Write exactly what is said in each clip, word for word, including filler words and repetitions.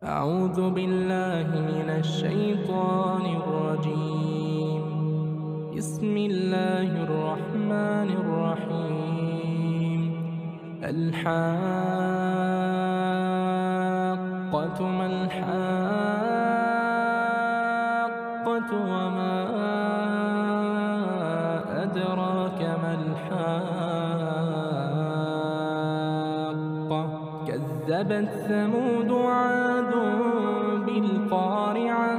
أعوذ بالله من الشيطان الرجيم. بسم الله الرحمن الرحيم. الحاقة ما الحاقة وما أدراك ما الحاقة كذبت ثمود وعاد بالقارعة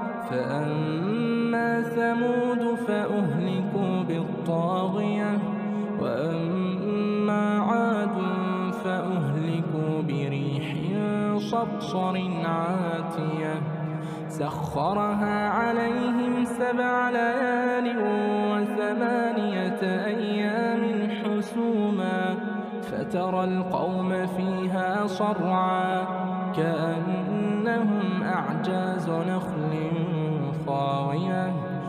فأما ثمود فأهلكوا بالطاغية وأما عاد فأهلكوا بريح صرصر عاتية سخرها عليهم سبع ليال وثمانية أيام حسوما فترى القوم فيها صرعا كأنهم أعجاز نخل خاوية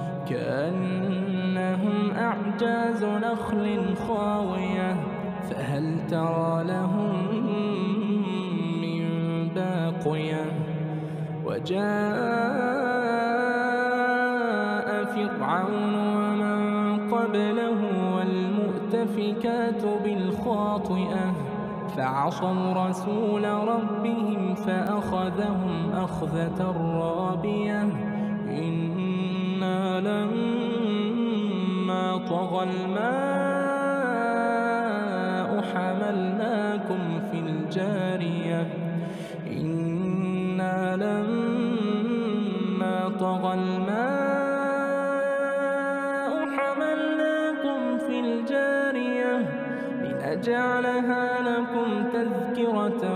كأنهم أعجاز نخل خاوية فهل ترى لهم من باقية وجاء فرعون ومن قبله والمؤتفكات بالخاطئة فعصوا رسول ربهم فأخذهم أخذة رابية إنا لما طغى الماء حملناكم في الجارية إنا لما طغى الماء حملناكم في الجارية لنجعلها لكم تذكرة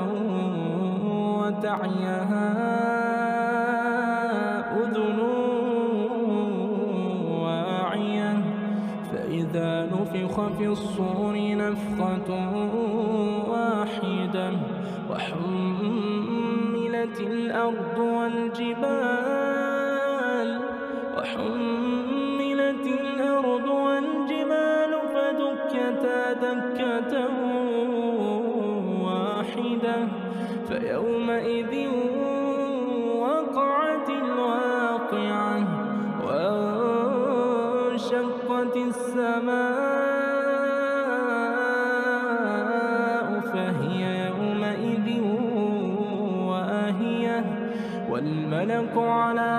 وتعيها أذن واعية فإذا نفخ في الصور نفخة واحدة وحملت الأرض والجبال وحملت الأرض والجبال فدكتا دكة واحدة فيومئذ وقعت الواقعة وانشقت السماء فهي يومئذ واهية والملك على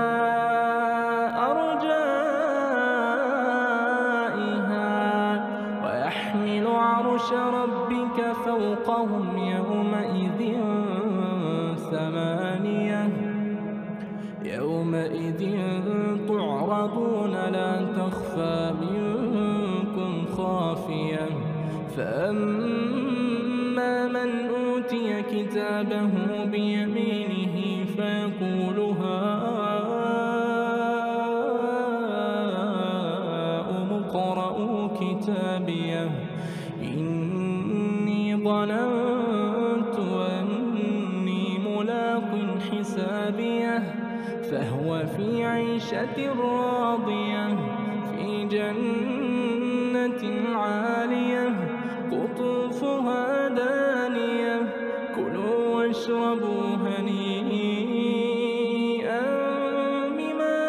أرجائها ويحمل عرش ربك فوقهم يومئذ ثمانية يومئذ تعرضون لا تخفى منكم خافية فأما من أوتي كتابه بيمينه فيقول هاؤم اقرءوا كتابيه إني ظننت أني ملاق حسابيه فهو في عيشة راضية في جنة عالية قطوفها دانية كلوا واشربوا هنيئا بما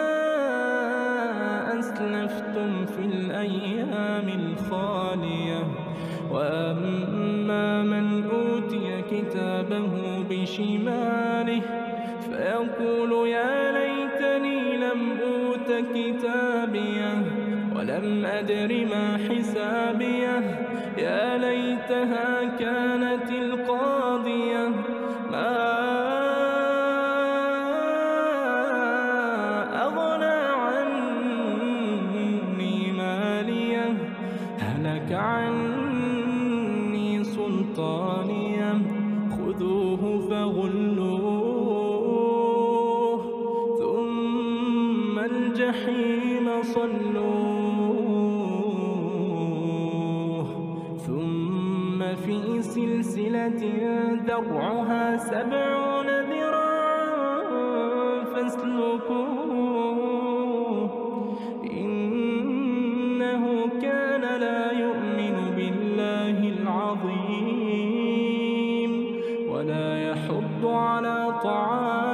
أسلفتم في الأيام الخالية وأما من أوتي كتابه بشماله فيقول يا ليتني لم أوت كتابيه ولم أدر ما حسابيه يا ليتها كانت القاضية ما أغنى عني ماليه هلك عني سلطانيه خذوه فغلوه ثم الجحيم صلوه ثم في سلسلة ذرعها سبعون ذراعا فاسلكوه إنه كان لا يؤمن بالله العظيم ولا يحض على طعام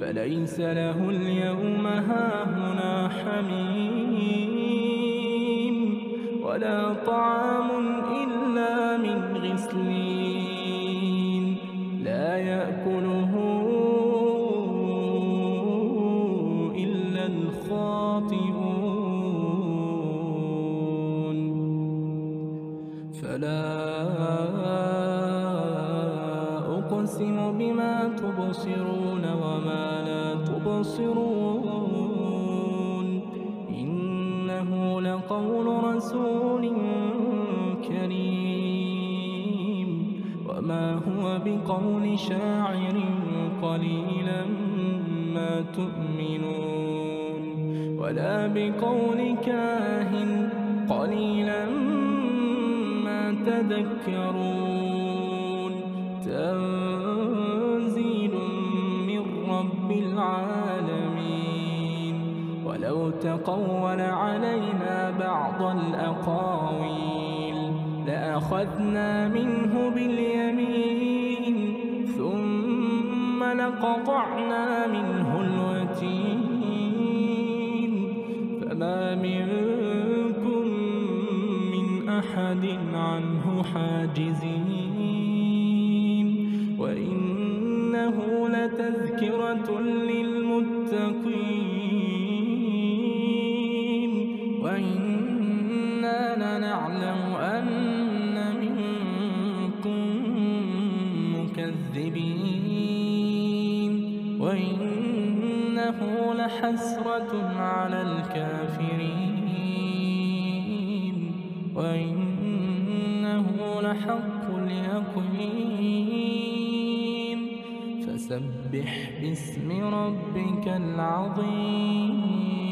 فليس له اليوم هاهنا حميم ولا طعام إلا من غسلين لا يأكله إلا الخاطئون فلا أقسم بما تبصرون وما لا تبصرون إنه لقول رسول كريم وما هو بقول شاعر قليلا ما تؤمنون ولا بقول كاهن قليلا ما تذكرون تنزيل من رب العالمين ولو تقول علينا بعض الأقاويل لأخذنا منه باليمين ثم لقطعنا منه الوتين فما منكم من أحد عنه حاجزين وإنه لتذكرة للمتقين وإنا لنعلم أن منكم مكذبين وإنه لحسرة على الكافرين وإنه لحق اليقين فسبح باسم ربك العظيم.